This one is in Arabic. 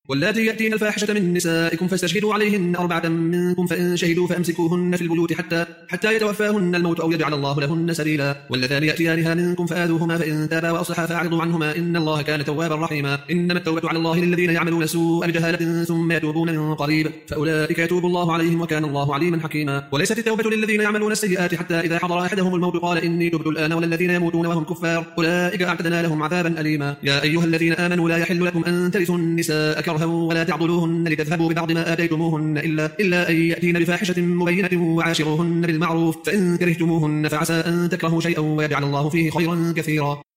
واللاتي يأتين الفاحشة من نسائكم فاستشهدوا عليهن 4 منكم، فإن شهدوا فأمسكوهن في البيوت حتى يتوفاهن الموت أو يجعل الله لهن سبيلا. واللذان يأتيانها منكم فآذوهما، فإن تابا وأصلحا فأعرضوا عنهما، إن الله كان توابا رحيما. إنما التوبة على الله للذين يعملون سوءا بجهالة ثم يتوبون من قريب، فأولئك يتوب الله عليهم وكان الله عليما حكيما. وليست التوبة للذين يعملون السيئات حتى إذا حضر أحدهم الموت قال إني تبت الآن، والذين يموتون وهم كفار أولئك أعتدنا لهم عذابا أليما. يا أيها الذين آمنوا لا يحل لكم أن ترثوا النساء كرها ولا تعضلوهن لتذهبوا ببعض ما آتيتموهن إلا أن يأتين بفاحشة مبينة وعاشروهن بالمعروف، فإن كرهتموهن فعسى أن تكرهوا شيئا ويجعل الله فيه خيرا كثيرا.